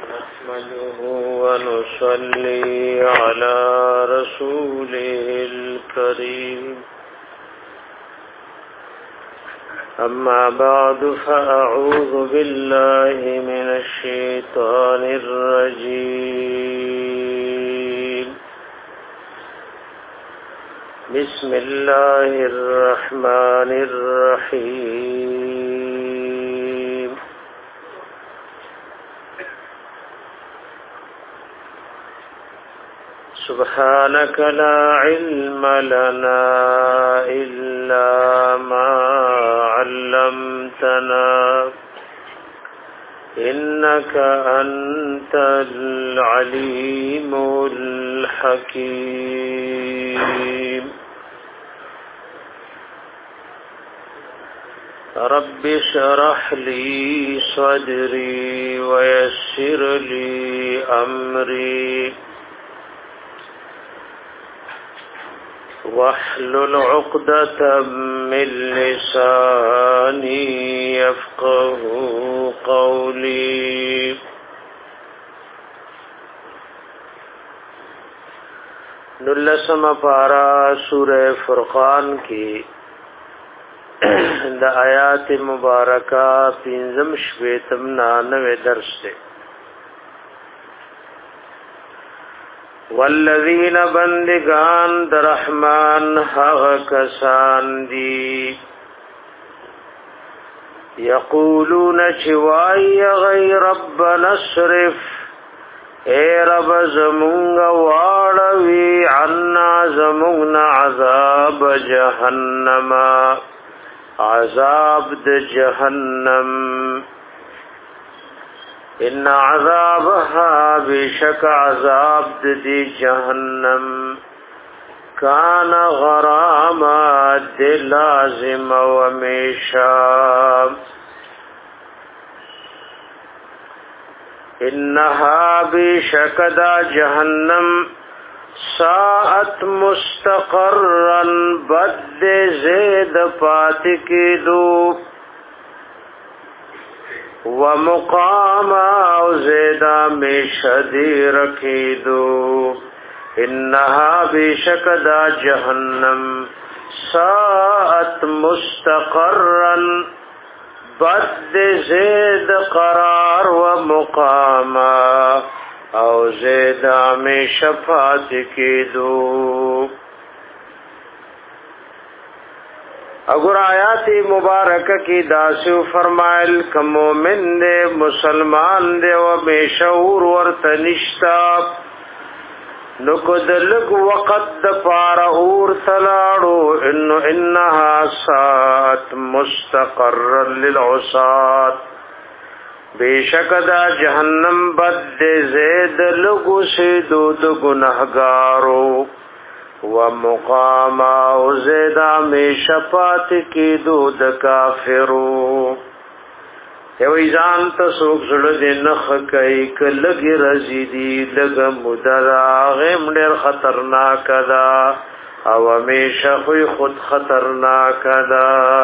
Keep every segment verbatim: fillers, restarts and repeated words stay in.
نحمده ونصلي على رسوله الكريم أما بعد فأعوذ بالله من الشيطان الرجيم بسم الله الرحمن الرحيم سبحانك لا علم لنا إلا ما علمتنا إنك أنت العليم الحكيم رب اشرح لي صدري ويسر لي أمري واحلل عقدة من لساني يفقه قولي نلسم پارا سورہ فرقان کی دا آیات مبارکہ پینزم شویتم نانوے درس دے والذین بندگان در رحمان حق کسان دی یقولون چوائی غی ربنا صرف اے رب زمونگ واروی عنا زمونگ عذاب جہنم عذاب د جہنم ان عذابها بشک عذاب دی جہنم کان غراما دی لازم و میشا انها بشک دا جہنم ساعت مستقرا بد زید پات کی دو ومقاما او زیدہ میں شدی رکھی دو انہا بشک دا جہنم ساعت مستقرا بد زید قرار ومقاما او زیدہ میں شفاعت کی دو اگر آیات مبارکہ کی داسو فرمائل کہ مومن دے مسلمان دے و بے شعور ورطنشتا نکد لگ وقت دپارا اور تلاڑو انو انہا سات مستقر للعصات بے شک دا جہنم بد دے زید لگو سے دود گنہگارو ومقاما او زیدہ میں شفاعت کی دود کافرو یو ایزان تا سوک زڑد نخ کئی که لگی رزی دی لگ مددا غیم دیر خطرناک دا او ہمیشہ خوی خود خطرناک دا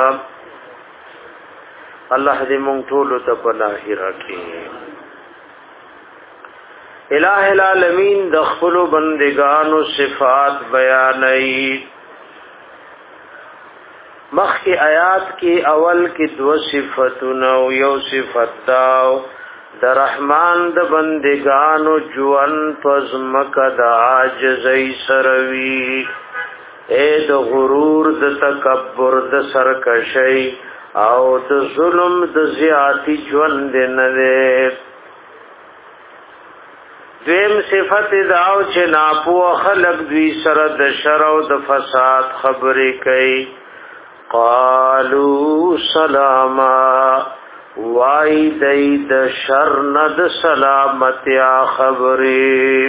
اللہ دی مونگ طولو تا پناہی رکھی الہ العالمین دخلو بندگانو صفات بیانائی مخ کی آیات کی اول کی دو صفتونو یو صفت داو در رحمان د بندگانو جوان پزمک دا عاجزی سروی اے د غرور د تکبر د سرکشی او د ظلم د زیاتی جوان دنده دویم صفت داو چې ناپو خلق دوی سره د شر او د فساد خبرې کوي قالو سلاما وای دای د شر نه د سلامتیا خبرې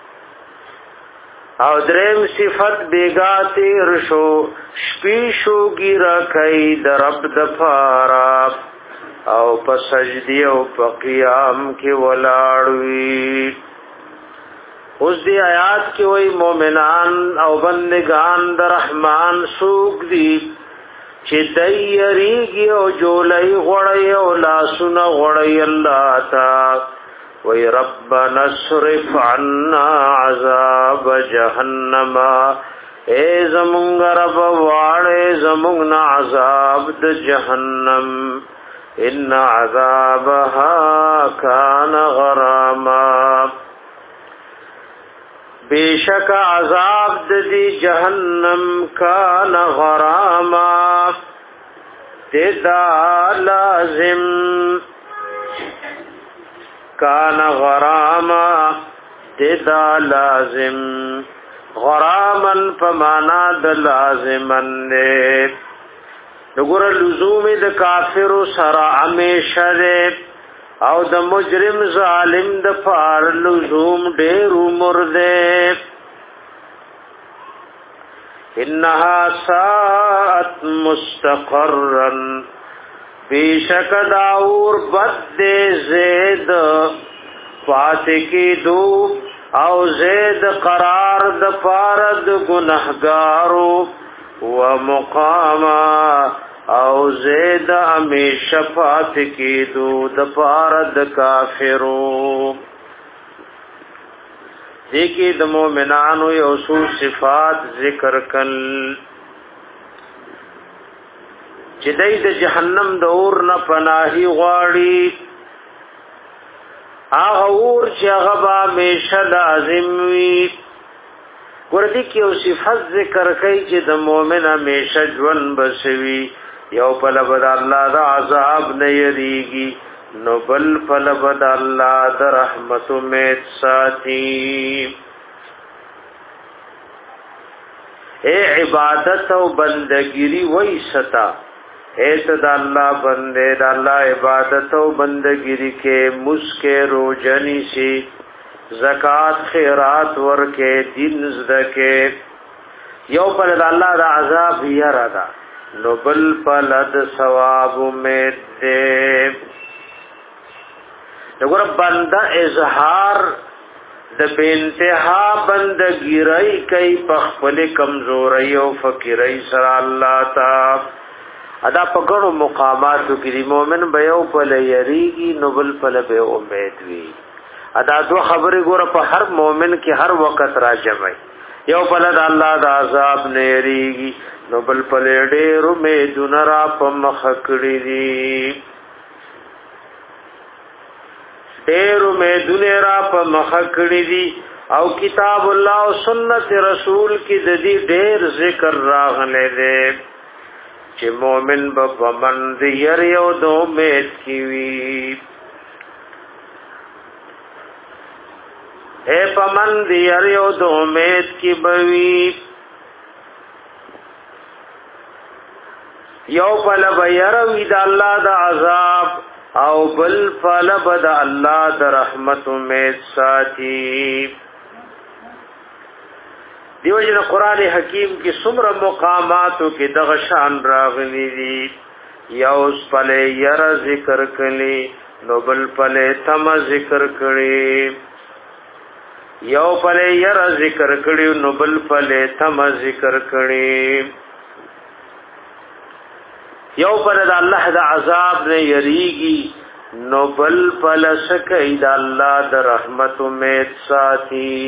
او دریم صفت بیگاتی رشو شپی شو ګیرا کوي د رب د پارا او په سجدی او په قیام کې ولاړوي اس دی آیات کی وی مومنان او بندگان در رحمان سوک دی چې دای یریږي او جولای غړی او لاسونه غړی الله تا وی ربنا اصرف عنا عذاب جهنم اے زمونږ رب واړې زمونږ نه عذاب د جهنم ان عذابها کان غراما بیشک عذاب د دی جهنم کان غراما تدا لازم کان غراما تدا لازم غرامن فمانا د لازمن دے نګور لزوم د کافر سره همیشه دے او د مجرم ظالم د فار لزوم ډیر عمر دے انها ساعت مستقرا بیشک داور بد زید فاتکی دو او زید قرار د فارد گنہگارو و مقاما او زید ہمیشہ فاتکی دو د فارد کافرو دیکی د مومنانو یوسو صفات ذکر کل چې دای د جهنم د اور نه پناهي غواړي هغه اور چې هغه به همیشه لازم وي ورته کې او صفات ذکر کوي چې د مؤمن همیشه ژوند بسوي یو په لبد الله د عذاب نه یریږي نو بل په لبد الله د رحمت امید ساتي اے عبادت او بندگیری وای ستا ایت دا اللہ بندے دا اللہ عبادت و بندگیری کے مسکے روجنی سی زکاة خیرات ورکے دین زدکے یو پل دا اللہ دا عذاب یردا نو بل پلد ثواب امید دے نگو رب بندہ اظہار دا بینتہا بندگیری کئی پخپل کمزوری و فقیری سر اللہ تا ادا پکړو مقاماتو کې دی مؤمن به یو په لریږي نو بل په به امید وي ادا دو خبرې ګوره په هر مؤمن کې هر وخت راځي یو په د الله د عذاب نه یریږي نو بل په ډېر امید نرا په مخ کړی دی ډېر امید نرا په مخ کړی دی او کتاب الله او سنت رسول کې د دې ډېر ذکر راغله دی چې مومن به پمند یریو دو امید کی وی اے پمند یریو دو امید کی بوی یو پل بیروی دا اللہ دا عذاب او بل پل بدا اللہ دا رحمت امید ساتی دیو جن قرآن حکیم کی سمر مقاماتو کی دغشان راغلی دی یوس پلے یر ذکر کلی نوبل پلے تم ذکر کلی یو پلے یر ذکر کلی نوبل پلے تم ذکر کلی یو پلے دا اللہ دا عذاب نے یریگی نوبل پلے سکی دا اللہ دا رحمت امید ساتی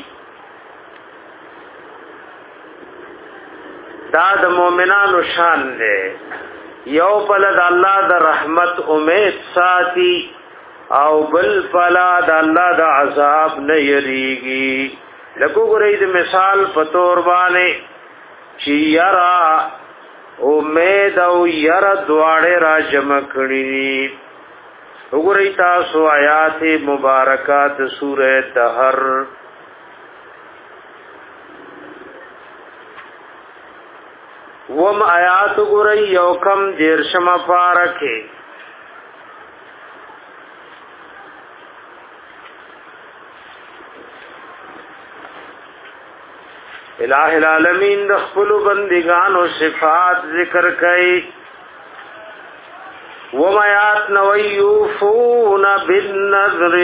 دا د مومنانو شان دے یو پلا د الله د رحمت امید ساتي او بل پلا د الله د عذاب نه یریږي لکه ګورې د مثال په تور باندې چې یرا امید او یرا دواړه را جمع کړي وګورئ تاسو آیات مبارکات سورۃ دهر وم آیات گرئی یوکم دیرشم پارکے الہ العالمین دخپل بندگان و صفات ذکر کئی وم آیات نویوفون بالنذر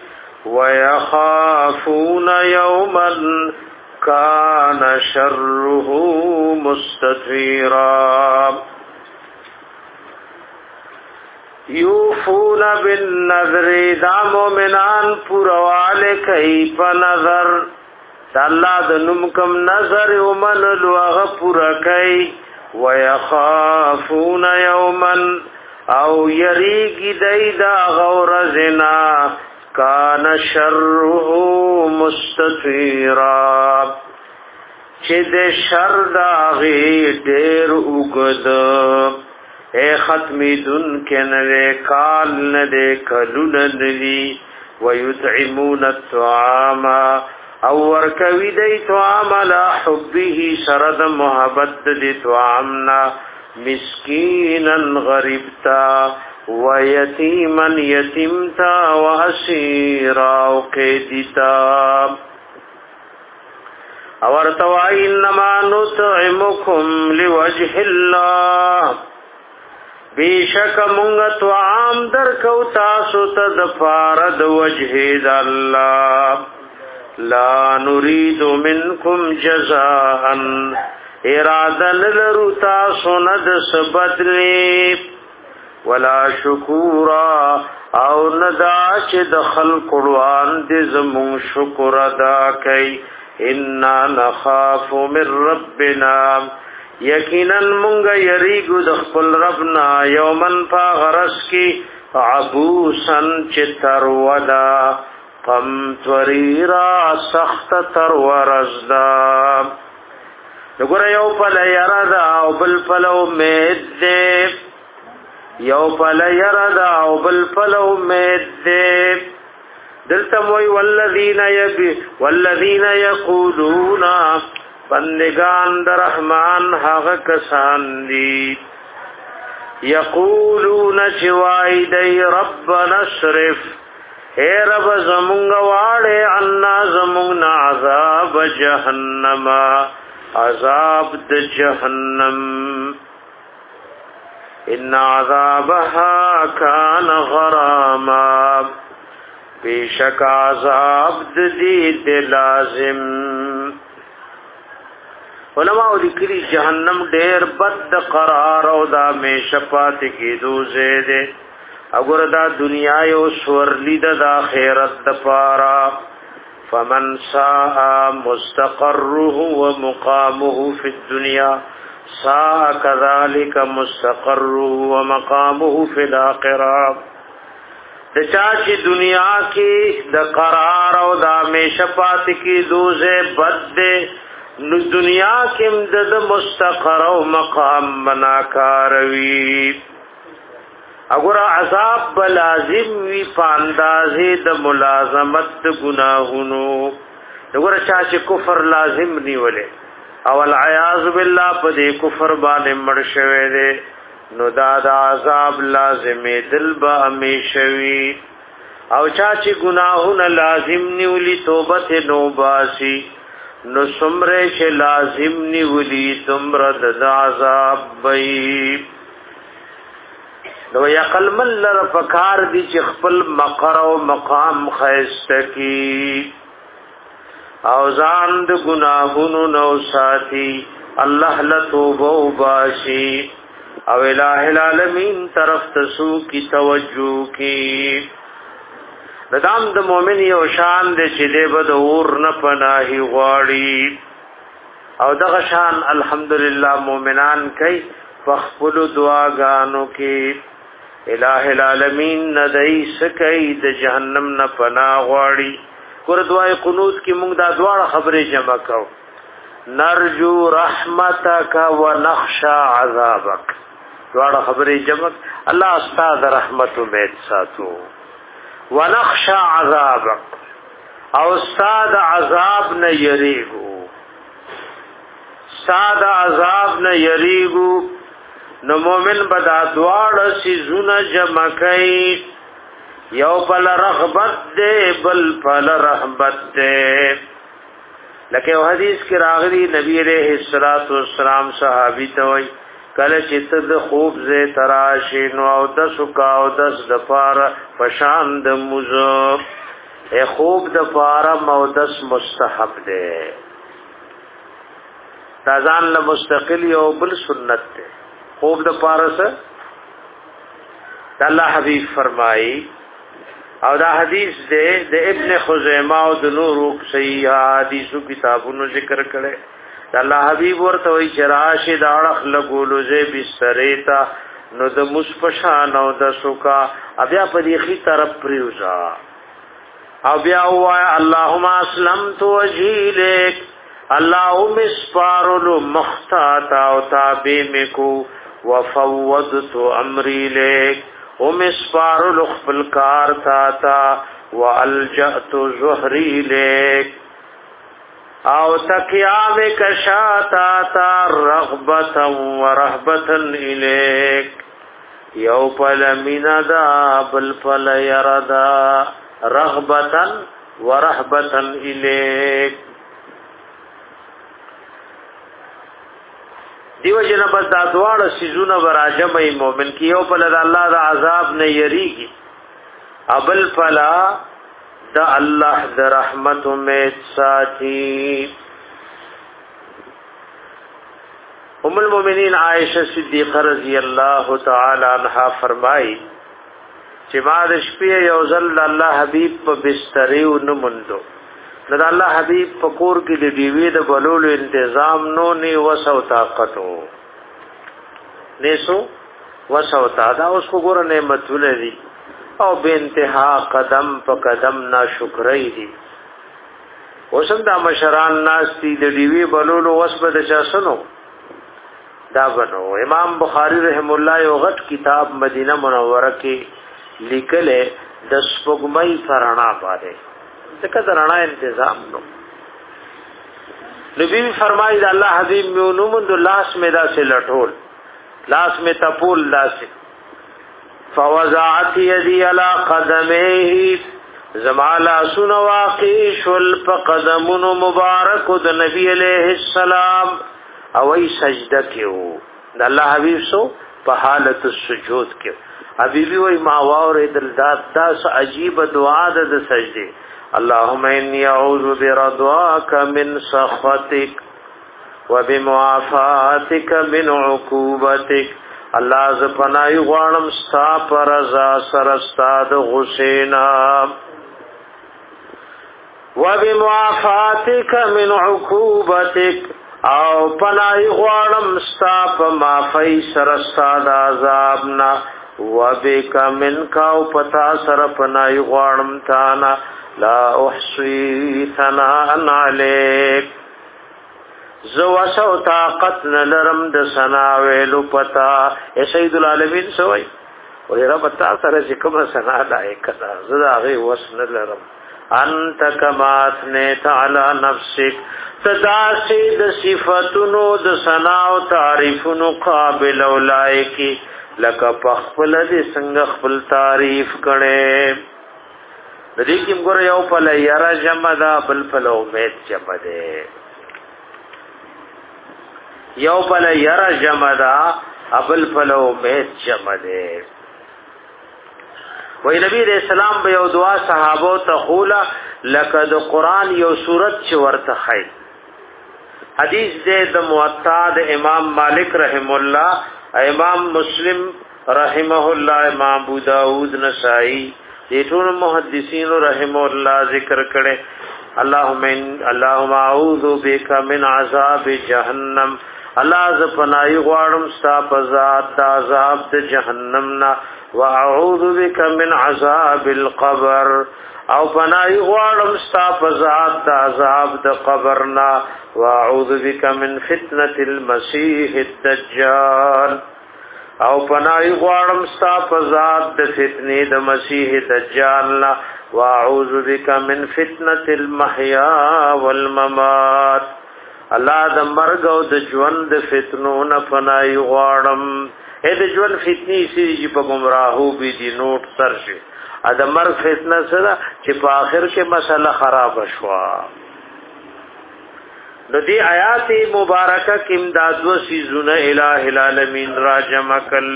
ویخافون یوما کان شرہ مستطیرا یوفون بالنذر دا مومنان پورواله کوي په نظر الله د نوم کم نظر ومن لوغ پورا کوي ويخافون يوما او يريږي دایدا غور زنا کان شره مستطيرا چې د شر دا غي ډېر وګد اے ختمی دن کے نوے کال ندے کلون ندی ویطعمون الطعام او ورکوی دی طعام لا حبه سرد محبت دی طعامنا مسکینا غریبتا ویتیما یتیمتا واسیرا وقیدتا اورتوائی انما نطعمکم لوجه اللہ بیشک مونږ تو عام در کو تاسو ته د فارد وجه د الله لا نريد منکم جزاء اراده لرو تاسو نه د سبدلی ولا شکورا او ندا چې د خلق قرآن دې زمون شکر ادا کوي ان نخاف من ربنا یقینا مونږ یریګو د خپل ربنا یومن فغرس کی عبوسن چتر ودا قم تریرا سخت تر ورزدا وګوره یو پل یرادا او بل پل امید دې یو پل یرادا او بل پل امید دې دلته وی والذین یبی والذین یقولون بندگان در رحمان حق کسان دی یقولون چوائی دی رب نصرف اے رب زمونگ واڑے عنا زمونگ عذاب جہنم عذاب د جہنم ان عذابها کان غراما بیشک عذاب دی دی لازم علماء ذکری جہنم ډیر بد قرار او دا میں شفاعت کی دوزه دے اگر دا دنیا یو سورلی دا, دا خیرت دپارا فمن ساء مستقره ومقامه فی الدنیا ساء كذلك مستقره ومقامه فی الاخرہ دچا چی دنیا کی دا قرار او دا میں شفاعت کی دوزه بد دے نو دنیا کم دد مستقر و مقام بنا کاروی اگر عذاب بلازم وی پاندازی د ملازمت د گناہونو اگر چاچ کفر لازم نیولے او العیاذ باللہ پدی کفر بانے مرشوے دے نو دادا عذاب لازم دل با امیشوی او چاچ گناہون لازم نیولی توبت نوباسی نو سمرے چه لازم نیولی تمرد دا عذاب بئی نو یقل من لر پکار دی چه خپل مقر و مقام خیستکی او زاند گناہونو نو ساتی اللہ لطوبو باشی او الہ العالمین طرف تسو کی توجہ کی ندام د مومن یو شان دې چې دې بد اور نه پناهي غواړي او دغه شان الحمدلله مؤمنان کوي فخپل دعاګانو کې الہ العالمین ندای سکای د جهنم نه پناه غواړي ګور دعای قنوت کې موږ دا دواړه خبرې جمع کوو نرجو رحمتک ونخشى عذابک دواړه خبرې جمع الله استاد رحمت امید ساتو ونخشى عذابك او استاد عذاب نه یریگو استاد عذاب نه یریگو نو مومن بدا دوار سی زونه جمع کئی یو بل رغبت دے بل بل رحمت دے لکه حدیث کی راغلی نبی علیہ الصلوۃ والسلام صحابی توئی کله چې تد خوب زه تراشی نو او د سکا او د د پار پشان د موزو اے خوب د پار مودس مستحب ده تازان له مستقل یو بل سنت ده خوب د پار سره الله حبیب فرمایي او دا حدیث دے د ابن خزیمه او د نور صحیح حدیثو کتابونو ذکر کړي الله حبیب ورته وی چرشه دا اړخ لګولو زه بستریتا نو د مصپشان او د سوکا بیا په دې خي طرف پریوزا او بیا وای اللهم اسلمت وجهي لك اللهم اسفارل مختات او تابع مکو وفوضت امري لك ام اسفارل خپل کار تا تا والجأت ظهري لك او تقیام کشاتا تا رغبتا ورهبتا اليك یو پل مینا دا بل پل یردا رغبتا ورهبتا اليك دیو جنا بس دا دواړه سيزونه براجم ای مؤمن کیو په لدا الله دا عذاب نه یریږي ابل فلا دا الله د رحمت امید ساتي. ام المؤمنین عائشہ صدیقہ رضی اللہ تعالی عنہا فرمائی چې ما د شپې یو ځل الله حبیب په بستر یو نمندو نو د الله حبیب فقور کې د دیوی د بلولو تنظیم نو نی وسو طاقتو نیسو وسو تا دا اوس کو ګور نعمتونه دي او به انتها قدم په قدم نا شکرای دي اوسم دا مشران ناس دي د دیوی بلولو وسبه د چاسنو دا بنو. امام بخاری رحم الله یو غټ کتاب مدینه منوره کې لیکل د سپوږمۍ پرانا باندې څنګه درنا تنظیم نو نبی فرمایي دا الله حبیب میونو مند لاس میں دا سے لټول لاس میں تپول لاس فوزعت يدي على قدميه زمالا سن واقع شل فقدمن مبارک د نبی علیہ السلام او ای سجده کیو د الله حبیب سو په حالت السجود کیو حبیبی وای ما واور دل داد داس عجیب دعا د سجده اللهم اني اعوذ برضاك من سخطك وبمعافاتك من عقوبتك الله ز پناه غوانم ستا پر رضا سر استاد غسینا وبمعافاتك من عقوبتك او پناه غوانم ستا په معافی سر استاد عذابنا وبك منك او پتا سر پناه غوانم تانا لا احصي ثناء عليك زو وسو طاقت نلرم د ثنا ویلو پتا اے سید العالمین سوئی او رب تا سره چې کوم ثنا لایق کړه زدا غي وسن لرم انت کما اثنيت على نفسك تداسي د صفاتونو د ثنا او تعریفونو قابل اولایک لک پخپل دې څنګه خپل تعریف کړي د دې کوم ګور یو په لاره جمع دا بل په امید جمع ده یو په لاره جمع دا ابل په امید جمع ده. وای نبی رسول الله به یو دعا صحابه ته خولا لقد قران یو سورت چې ورته خای حدیث دې د موطا د امام مالک رحم الله امام مسلم رحمه الله امام ابو داود نسائی دې ټول محدثین رحم الله ذکر کړي اللهم اللهم اعوذ بك من عذاب جهنم الله ز پنای غواړم ستا په ذات د عذاب د جهنم نا واعوذ بك من عذاب القبر او پنای غواړم ستا په ذات د عذاب د قبر نا واعوذ بك من فتنه المسيح الدجال او پنای غواړم ستا په ذات د فتنې د مسیح دجال نا واعوذ بك من فتنه المحيا والممات الله د مرګ او د ژوند د فتنو نه پنای غواړم اې د ژوند فتنې چې په گمراهو بي دي نوٹ سرشه ا د مرګ فتنه سره چې په آخر کې مسله خراب شوا. د دې آیات مبارکه کې امداد و سيزونه الٰه العالمین را جمع کل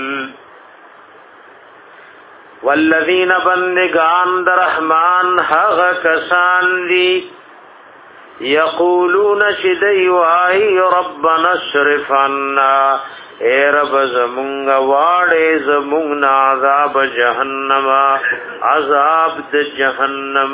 والذین بندگان در رحمان هغه کسان دي یقولون شدی وای ربنا اصرف عنا اے رب زمونږ واړې زمونږ عذاب جهنم عذاب د جهنم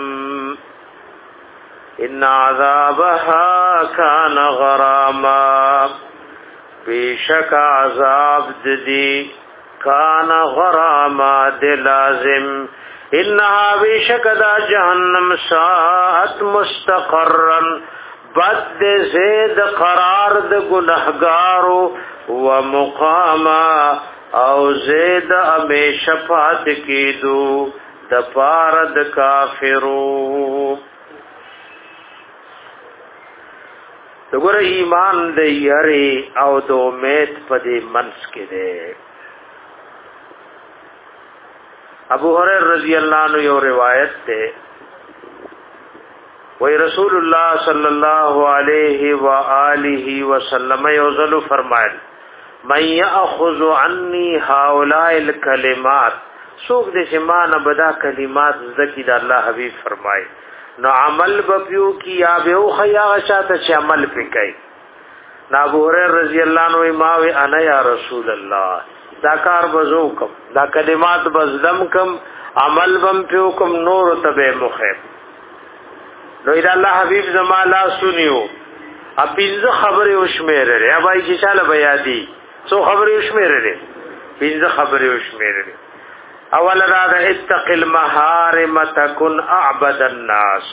ان عذابها كان غراما بیشک عذاب دی کان غراما د لازم انها بیشک دا جهنم ساعت مستقرا بد زید قرار د گنہگارو و مقاما او زید امیش پات کیدو د پارد کافرو دغه ایمان د یری او د امید په دې منس کې ده. ابو هريره رضی الله عنه یو روایت ده وی رسول الله صلی الله علیه و آله وسلم یوزل فرمایل من یاخذ عنی هؤلاء الکلمات سوق دې شمان بدا کلمات ذکی د الله حبیب فرمای نو عمل بپیو کی یا به خیا غشات چې عمل پکای. نا ابو هريره رضی الله عنه ما وی انا یا رسول الله دا کار بزو کم دا کلمات بزدم کم عمل بم پیو کم نور تبه مخیب نو اذا الله حبیب زما لا سنیو اپینځ خبره وشمیره ری ابای چې چاله بیا دی سو خبره وشمیره ری پینځ خبره وشمیره ری اول را ده اتق المحارم تكن اعبد الناس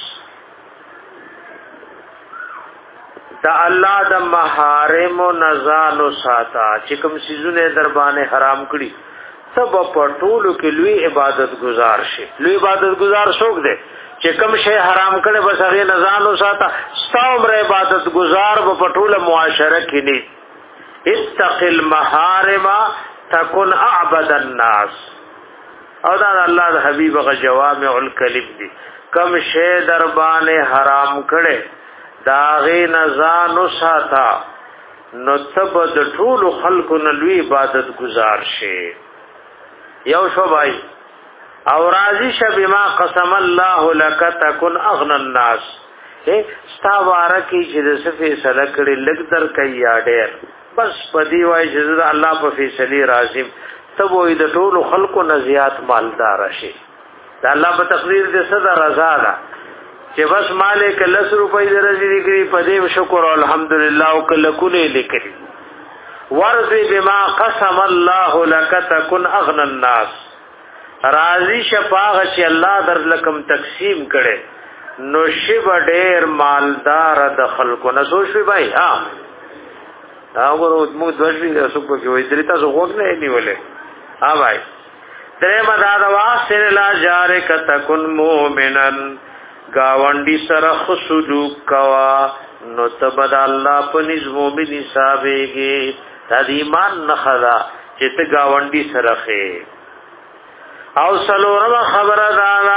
دا الله د محارم او نزانو ساته چې کوم سيزونه در باندې حرام کړی سب په ټولو کې لوی عبادت گزار شي. لوی عبادت گزار څوک دی چې کوم شی حرام کړي بس هغه نزانو ساته ستومره عبادت گزار په ټوله معاشره کې نه. اتق المحارم تكن اعبد الناس او دا الله د حبيب غ جوامع الکلم دي کوم شی در باندې حرام کړي داغه نزانو ساتا نو تب د ټول خلقو نلوی عبادت گزار شي. یو شو بھائی او راضی شب ما قسم الله لك تكن اغنى الناس اے ستا وارکی چې د صفه سلکړي لګ در کیا ډېر بس پدی وای چې الله په فیصله راضی تب وې د ټول خلقو نه زیات مالدار شي. دا الله په تقدیر دې صدا رضا ده چې بس مالک لس روپۍ درځي لري په دې شکر الحمدلله او کله کله لیکلي ورضی بما قسم الله لك تكن اغنى الناس راضی شفاغ چې الله در لکم تقسیم کړي نو شب ډېر مالدار د خلکو نه سوچوي بھائی ها هغه موږ دوی تاسو په کې وې درې تاسو وګ نه نیولې ها بھائی درې مدار واسره لا جار ک تكن مؤمنن گاونډي سره خسلوک کوا نو تبد الله په نظم به حسابېږي د ایمان نه خدا چې ته گاونډي سره خې او سلورم خبره دا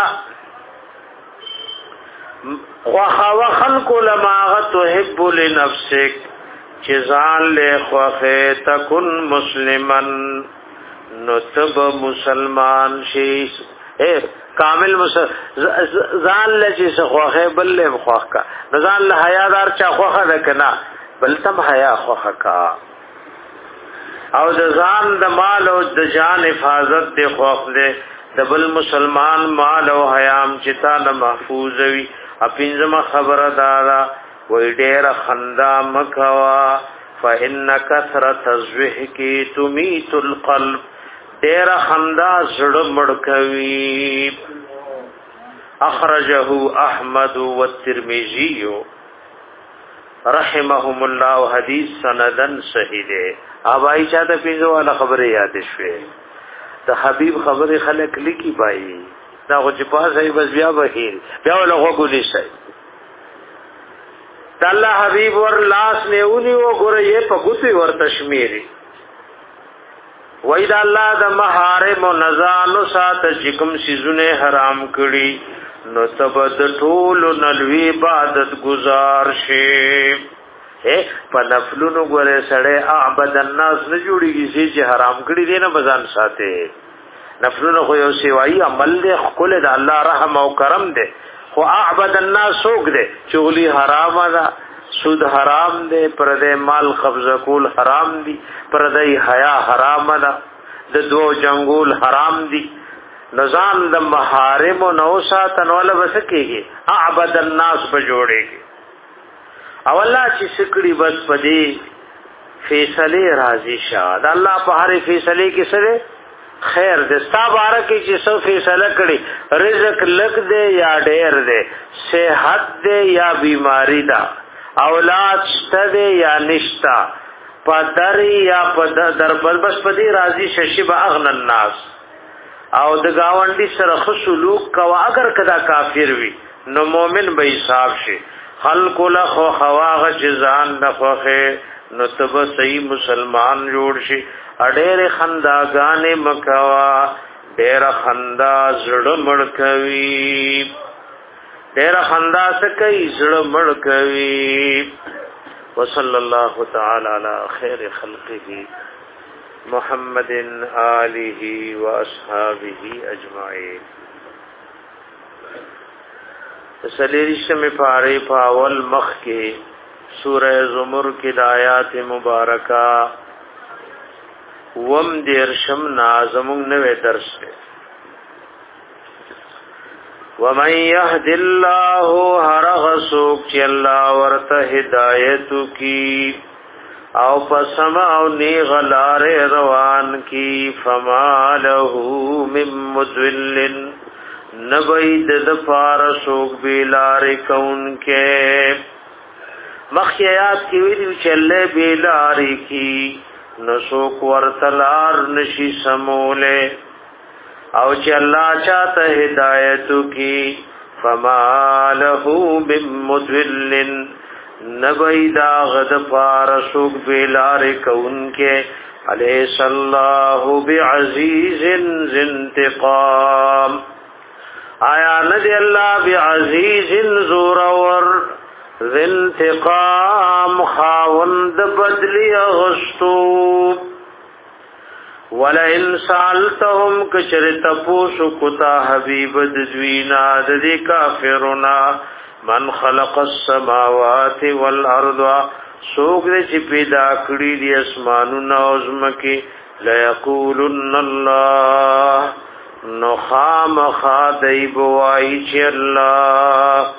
خو خلق لما تحب لنفسك چې ځان له خوخه تكن مسلمان نو تب مسلمان شي اے کامل ځان لچې خوخه بل له خوخ کا ځان له حیادار چا خوخه ده کنا بل تم حیا خوخه کا او د ځان د مال او د جان حفاظت د خوف له د بل مسلمان مال او حیام چې تا نه محفوظ وي اپینځما خبره دارا وې ډېر خندا مکوا فإن كثرة الضحك تميت القلب ډېر خندا زړه مړکوي. اخرجه احمد والترمذي رحمهم الله حدیث سندن صحیح ده. اوای چا د پیزو والا خبره یاد شوه د حبیب خبره خلق لیکي پای دا خو چې پاسه بس بیا بهیر بیا ولا غوګلی شي د الله حبیب ور لاس نه ونی و ګره یې په ګوتی ور تشمیري وای دا الله د محارم او نزانو سات جکم سيزونه حرام کړي نو تبد ټول نلوی عبادت گزار شي. اے په نفلونو ګره سړی عبادت الناس نه جوړیږي چې حرام کړي دي نه بزان ساته نفلونو خو یو سیوای عمل دی خپل د الله رحم او کرم دی خو اعبد الناس سوق دے چغلی حرام ده، سود حرام دے، پردے مال قبضه کول حرام دی، پردے حیا حرام ده، د دو جنگول حرام دی، نظام د محارم او نوسا تنول وسکیږي اعبد الناس په جوړيږي. او الله چې سکړي بس پدې فیصله راضي شه. د الله په هر فیصله کې سره خیر دې ستا بارکه چې څو فیصله کړي، رزق لک دے یا ډیر دے، صحت دے یا بیماری دا، اولاد شته دے یا نشتا، پدری یا پد در بس پدی راضی ششب اغن الناس. او د گاونډي سره خصلوک کوا اگر کدا کافر وي نو مؤمن به حساب شي. خلق له خو خواغه جزان نفخه نو تب صحیح مسلمان جوړ شي. اډېر خنداګانې مکوا، ډېر خندا زړه مړ کوي، ډېر خندا سکي زړه مړ کوي. وصلی الله تعالی علی خیر خلقه محمد آله و اصحابہ اجمعین. سلیریش میں پارے پاول مخ کے سورہ زمر کی آیات مبارکہ وم دیرشم نازمون نوے درس ہے. ومن يهد الله هرغ سوک چی اللہ ورته ہدایت کی او پسما او نیغ لار روان کی فما له من مدول نبید دفار سوک بیلار کون کے. مخیات کی ویدیو چلے بیلاری کی نسوک ورتلار نشی سمولے او چې الله چاته هدایت کی فما له من مضل نبیدا غد فارسوک بیلار کون کے. علیہ اللہ بعزیز انتقام آیا ندی اللہ بعزیز زورور انتقام خاوند بدلی اغسطو. ولئن سالتهم کچرت پوسو کتا حبیب دزوینا ددی کافرنا من خلق السماوات والارض سوک دے چی پیدا کری دی اسمانونا عظمکی لیقولن اللہ نخام خادی بوائی چی اللہ.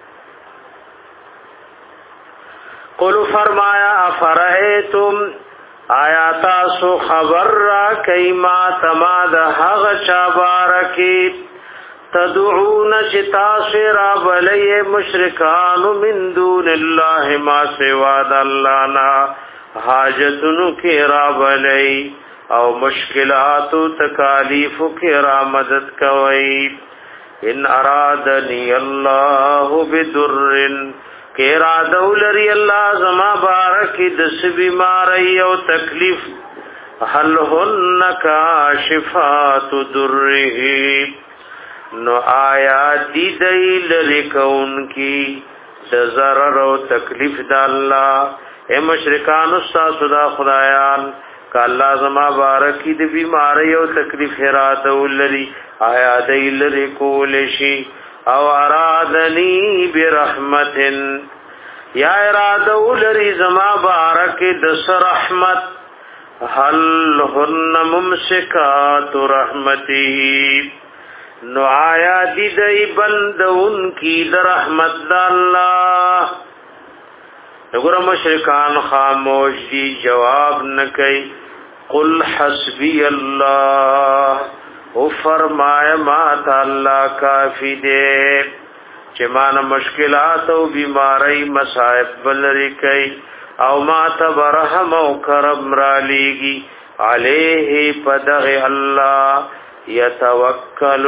قل فرمایا افرائیتم آیا تاسو خبر را کئی ما تماد حغ چابارکی تدعون چتاسی را بلی مشرکان من دون اللہ ما سواد اللہنا حاجتنو کی را بلی او مشکلات و تکالیف کی را مدد کوئی. ان ارادنی اللہ بدرن کہ ارادو لری اللہ زما بارکی دس بیماری او تکلیف حل ہن کاشفات درہی نو آیا دی دی لری کون کی ضرر او تکلیف دا اللہ. اے مشرکان استاسو دا خدایان کہ اللہ زما بارکی دی بیماری او تکلیف ارادو لری آیا دی لری کولشی او ارادنی برحمتن یا ارادو لری زما بارک دس رحمت حل هن ممسکات رحمتی نو آیا دی دی بند ان کی در رحمت دا اللہ. نگرہ مشرکان خاموش دی جواب نکئی. قل حسبی اللہ او فرمایا ما تا اللہ کافی دے چمان مشکلات او بیماری مصائب بلری کئی او ما تا برحم او کرم را لیگی علیہ پدغ اللہ یتوکل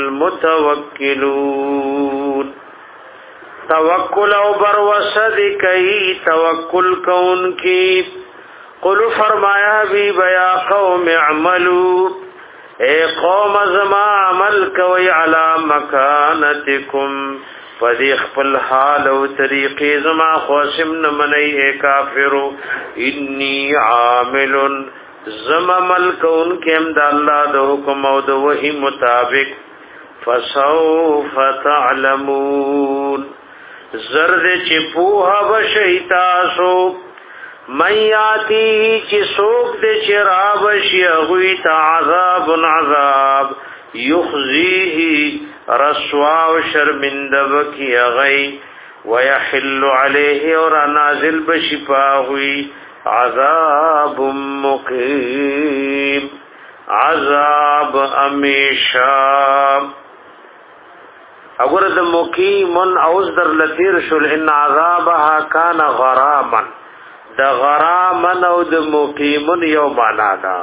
المتوکلون. توکل او بروسد کئی توکل کون کی. قل فرمایا حبیب یا قوم اعملوا اے قوم زما عمل کوي علی مکانتکم فدی خپل حال او طریقې زما خوشم نه منئ اے کافرو. انی عامل زما عمل کون کېم د الله د حکم او د وحی مطابق فسوف تعلمون زرد چې پوها بشی تاسو من یاتی چی سوک دے چراب شیغوی تا عذاب عذاب یخزیہی رسوا و شرمندبکی اغی ویحل علیہ اور نازل بشپاہوی عذاب مقیم عذاب امیشا اگر دا مقیمن اوز در لطیر شل ان عذابها کان غراما دا غرامن او دا مقیمن یو مانا دا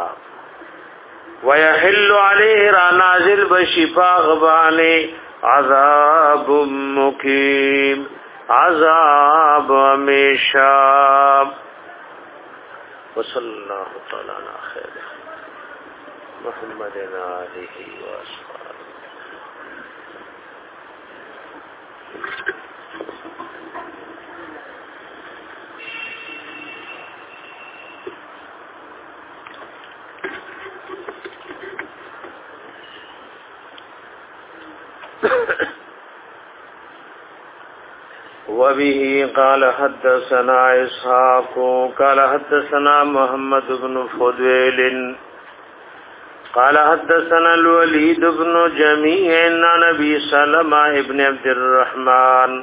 ویحل علیہ را نازل بشفا غبانے عذاب مقیم عذاب ہمیشہ وصلی اللہ تعالی علی خیر محمد علیہ وآلہ وبه قال حدثنا إسحاق قال حدثنا محمد بن فضيل قال حدثنا الوليد بن جميع عن أبي سلمة بن عبد الرحمن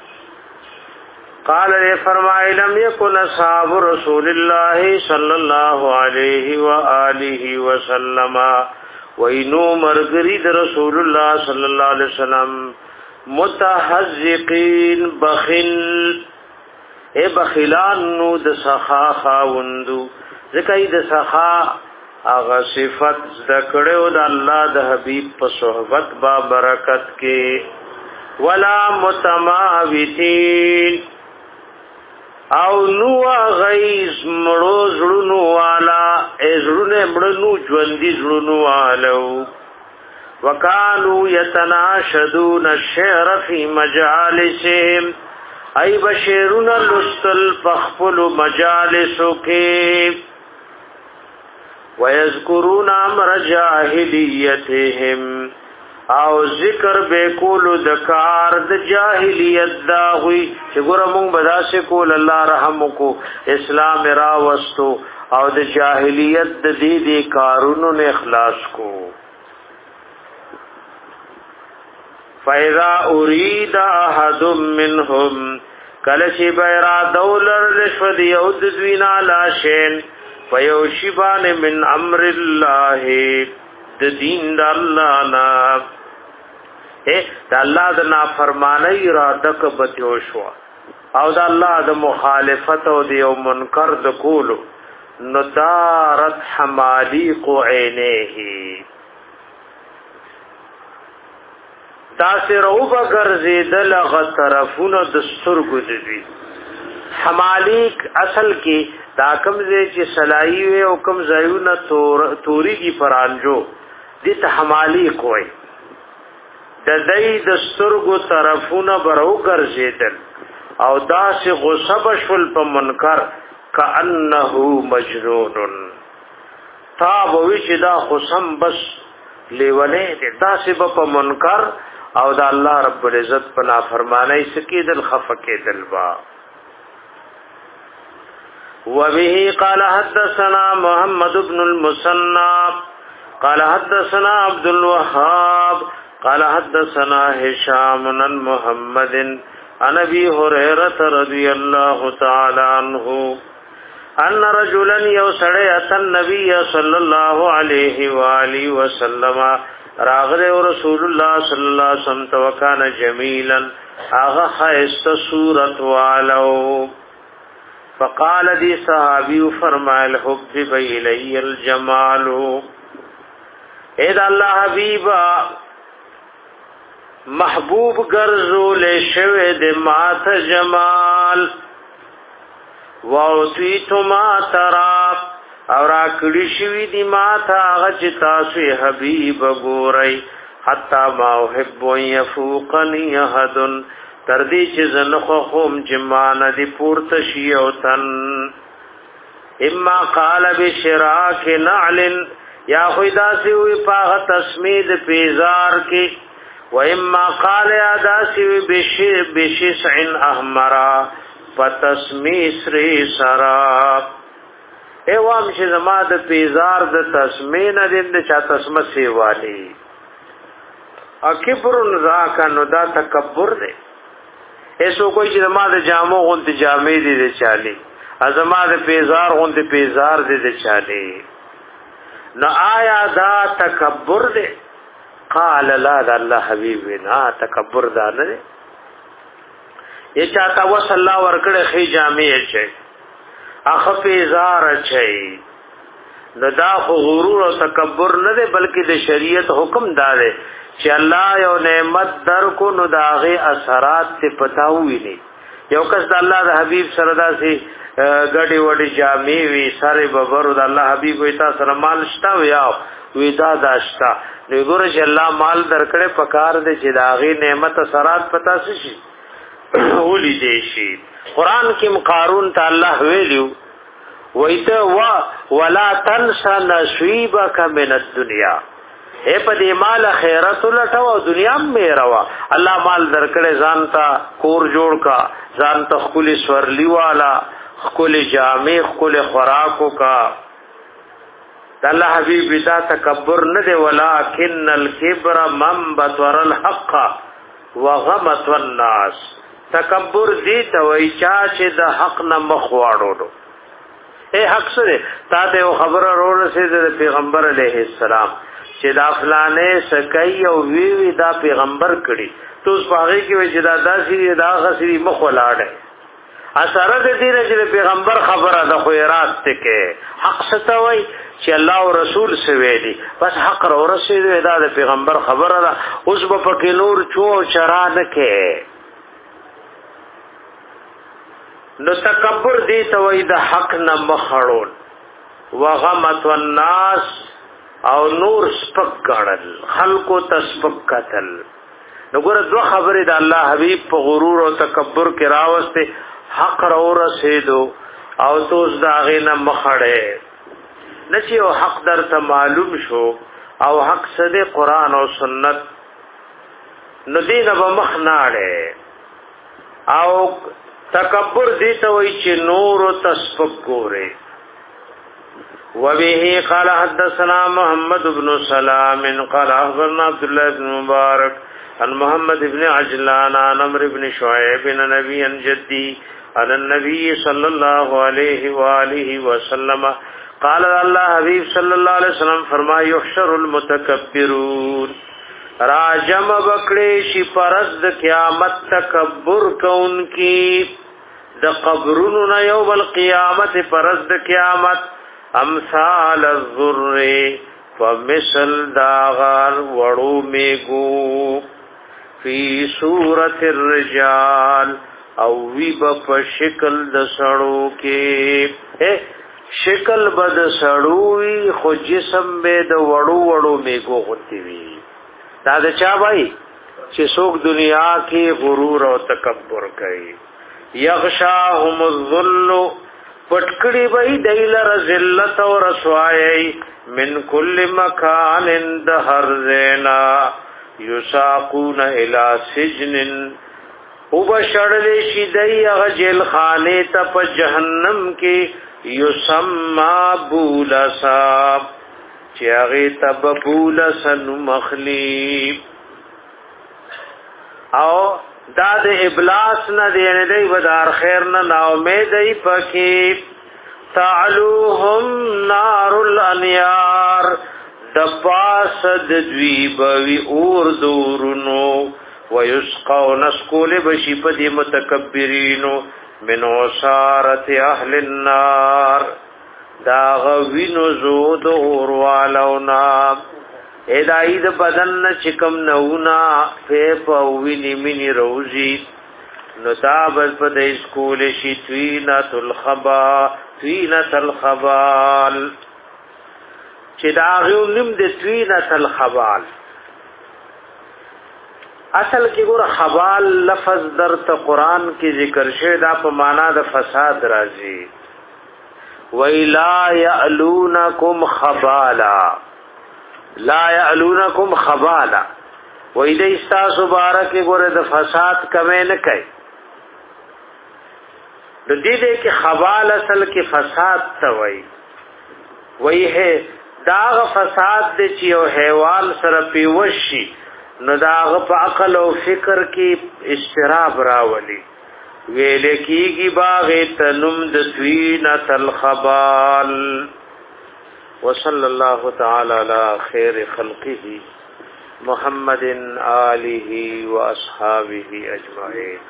قال لي فرمائے لم يكن أصحاب رسول الله صلى الله عليه وآله وسلم وإنو مرغرید رسول الله صلى الله عليه وسلم متحزقین بخل اے بخلان نو د سخا خاوندو ځکه د سخا هغه صفت ذکرو د الله د حبیب په صحبت با برکت کې ولا متماوتین او نو غیز مړو زړونو والا ازړونه مړنو ژوندۍ زړونو والو وکانو یتناشدون الشعر فی مجالسهم ای بشیرون لستل فخفل مجالسو کے ویذکرون امر جاہلیتهم او ذکر بے کولو دکار د جاہلیت داغوی چه گورا مونگ بدا سے کول اللہ رحمو کو اسلام راوستو او د جاہلیت د دی دی کارونو نے اخلاص کو فَإِذَا أُرِيدَ أَحَدٌ مِّنْهُمْ کلشی بیرا دولر رشود یود دوینا لاشین فیوشبان من امر اللہ د دین دا اللہ نا اے دا اللہ دا نافرمانی را دک بتیوشوا او دا اللہ دا مخالفت او دیو منکر دا کولو ندارت حمالیق عینیہی تاسر او بگرزیدل غ طرفون دسترگو دوی حمالیک اصل کی دا کمزے چی سلائی وے او کم زیون توری کی پرانجو دیت حمالیک ہوئی دا دی دسترگو طرفون برو گرزیدل او دا سی غصبشل پا منکر کانہو مجنون تابوی چی دا خسم بس لیولے دی دا سی با منکر او دا اللہ رب العزت پنا فرمانے سکی دل خفقی دل با وبه قال حدثنا محمد بن المثنى قال حدثنا عبد الوهاب قال حدثنا هشام عن محمد عن ابي هريره رضي الله تعالى عنه ان رجلا يسرى اتى النبي صلى الله عليه واله وسلم راغله رسول الله صلی الله علیه وسلم توکان جمیلا اغه خیست صورت والو فقال دی صحابی فرمائل حبب الی الجمال اے اللہ حبیبا محبوب گرزو لے شوی د مات جمال واوتیت ما ترا اور اکڑی شوی دی ما تا غچ تاسو حبیب گورئی حتا ما احب یفوقنی احد تردی چ زنخو خوم جمان دی پورت شیوتن اما قال بشراک نعل یا خدا سی وی پاغ تسمید پیزار کی و اما قال یا داسی بشی بشسع احمرا فتسمیسری سراب ایوام چې زما د پیزار د تسمین دین د چا تسمه سیوالی اکبر ذاک نو دا تکبر دی ایسو کوئی چې زما د جامو غونت جامې دي د چالي ازما د پیزار غونت پیزار دي د چالي نو آیا دا تکبر دی قال لا دا الله حبیب نا تکبر دا نه یہ چاہتا وصل الله ورکړه خې جامې چي اخف ازار چي نو دا غرور او تکبر نه دی بلکې د شریعت حکم دا دی چې الله یو نعمت در کو نو داغه اثرات ته پتاوي نه یو کس د الله د حبيب سره داسي غړي وړي جامې وي سره ببرو د الله حبيب وي تاسو سره مال شتا ویا وی دا داشتا وګوره چې الله مال درکړې پکار دې چې داغه نعمت اثرات پتا شي ولي دې شي قران کې مقارون ته الله ویلو وایته وا ولا تنسى نصيبك من الدنيا اے په دې مال خیرت لټو او دنیا مې روا الله مال درکړې ځانتا کور جوړ کا ځانتا خپل سورلی والا خپل جامع خپل خوراکو کا الله حبیب دا تکبر نه دی ولکن الکبر من بطر الحق وغمت الناس تکبر دی ته وای چا چې د حق نه مخ واړو اے حق سره تا ته خبر اور رسید پیغمبر علیه السلام چې دا فلانه سکای او وی وی دا پیغمبر کړي تو اوس باغې کې وی چې دا داسي دا غسری مخ ولاړ اثر دې دې چې پیغمبر خبره د خیرات ته کې حق ستوي چې الله او رسول سوي دي بس حق او رسول دا د پیغمبر خبره ده اوس په پکې نور چو چرا نه کې نو تکبر دې ته وای د حق نه مخړول وغمت الناس او نور سپک غړل خلقو تسپک قتل نو ګره دوه خبرې د الله حبيب په غرور او تکبر کې راوسته حق او رسیدو او توس دا غینه مخړې نشي او حق درته معلوم شو او حق سده قران او سنت نو دینه به مخ ناړې او تکبر دې ته وای چې نور او تسپک ګوره وبه قال حدثنا محمد بن سلام قال اخبرنا عبد الله بن مبارك عن محمد بن عجلان عن عمرو بن شعيب عن نبي جدي عن النبي صلى الله عليه واله وسلم قال الله حبيب صلى الله عليه وسلم فرمایا يحشر المتكبرون راجم بکړې شي پرد قیامت تکبر کون کی د قبرونو نه یوم القیامت پرد قیامت امثال الذر فمثل داغار وړو میګو فی صورت الرجال او وی په شکل د سړو کې شکل بد سړوي خو جسم به د وړو وړو میګو ہوتی وی دا د چا بھائی چې څوک دنیا کې غرور او تکبر کوي یغشاهم الذل پټکړی وای دایلر ذلت او رسوایی من کل مکان د هر زینا یساقون الی سجن وبشړل شي دای غجل خانه ته په جهنم کې یسما بولساب چې هغه تب بولسن مخلی او دا د ابلاس نه دی نه دی ودار خیر نه نا امید ای پکې تعلوهم نار الانیار دپاسد دوی بوی اور دورنو ویسقون اسکول بشی پدی متکبرینو من عصارت اهل النار دا غوینو زود اوروالونا ادائی دا بدن چکم نونا فیپ اوینی منی روزی نتابت پا دا اسکول شی توینت الخبا توینت الخبال چی دا آغیو نم دا توینت الخبال اصل کی گور خبال لفظ در تا قرآن کی ذکر شوی دا پا مانا دا فساد رازی وَإِلَا يَأْلُونَكُمْ خَبَالًا لا يَأْلُونَكُمْ خَبَالًا وې دې استاسو بارک ګوره د فساد کمې نه کوي د دې دې کې خبال اصل کې فساد ته وایي وایي ہے داغ فساد دې چې یو حیوان سره پیوشي نو داغ په عقل او فکر کې استراب راولي ویل کېږي باغ تنم د توینه الخبال وصلی الله تعالی علی خیر خلقه محمد آله واصحابه اجمعین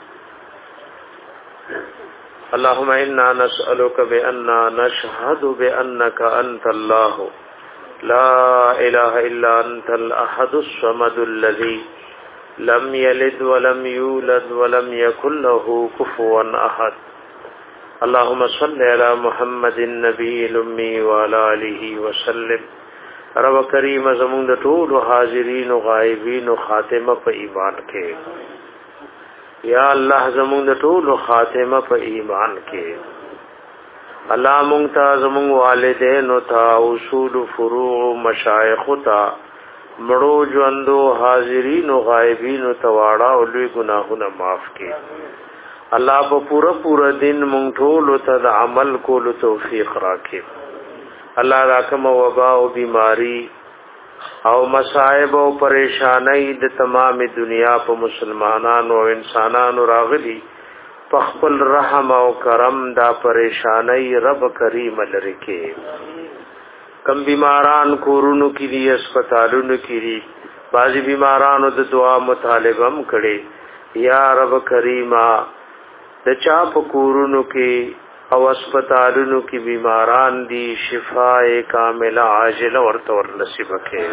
اللهم انا نسألك بأننا نشهد بأنك انت الله لا اله الا انت الاحد الصمد الذي لم يلد ولم يولد ولم يكن له كفوا احد اللهم صل على محمد النبي الامي وعلى اله وسلم رب کریم زمون د ټول حاضرین او غایبین خاتمه په ایمان کې یا الله زمون د ټول خاتمه په ایمان کې الله مونږ ته زمون والدین او تا اصول فروع مشایخ تا مړو ژوندو حاضرین او غایبین او تواړه او لوی ګناهونه معاف کړي الله په پورا پورا دین مونږ ټول ته د عمل کولو توفیق راکړي الله راکم وبا او بیماری او مصائب او پریشانی د تمام دنیا په مسلمانانو او انسانانو راغلي په خپل رحم او کرم دا پریشانی رب کریم لري کې کم بیماران کورونو کې دي هسپتالونو کې دي بعضی بیمارانو د دعا مطالبه هم کړي یا رب کریمه د چا په کورونو کې او هسپتالونو کې بیماران دي شفاء کامله عاجله ورته ور نصیب کړي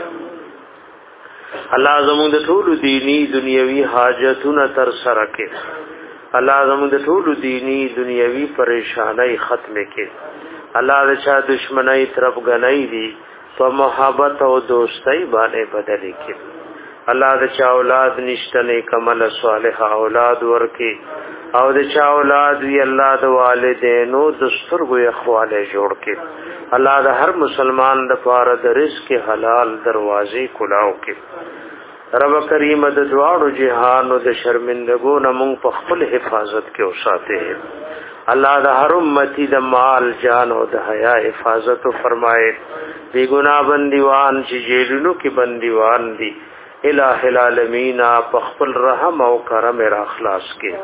الله زموږ د ټول دینی دنیوي حاجتونه تر سره کړي الله زموږ د ټول دینی دنیوي پریشانای ختم کړي الله د چا دشمنی طرف غنۍ دي په محبت او دوستۍ باندې بدل کړي الله د چا اولاد نشته نه کمل صالح اولاد ورکي او د چا اولاد وی الله د والدینو د سترګو اخواله جوړ کړي الله د هر مسلمان د پاره د رزق حلال دروازې کلاو کړي رب کریم د دعاو جهان او د شرمندګو نه مونږ په خپل حفاظت کې اوساته الله د هر امتی د مال جان او د حیا حفاظت فرمائے بی گناہ بندیوان چې جیلونو کې بندیوان دي الہ العالمین په خپل رحم او کرم را اخلاص کې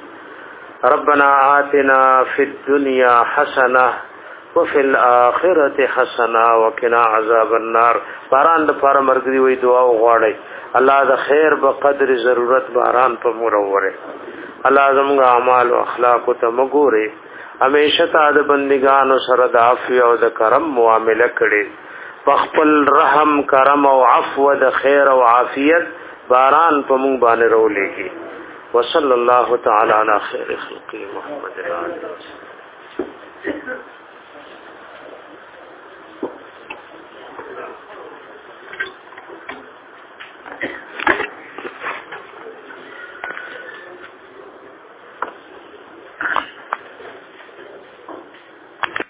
ربنا آتنا فی الدنیا حسنه وفي الاخره حسنه وقنا عذاب النار باران د پر مرګري وي دعا وغواړي الله د خیر په قدر ضرورت باران په مروره الله زموږ اعمال او اخلاق ته مګوري همیشه ته د بندګانو سره د عفو او د کرم معامله کړي په خپل رحم کرم او عفو د خیر او عافیت باران په مونږ باندې رولېږي وصلی الله تعالی علی خیر خلق محمد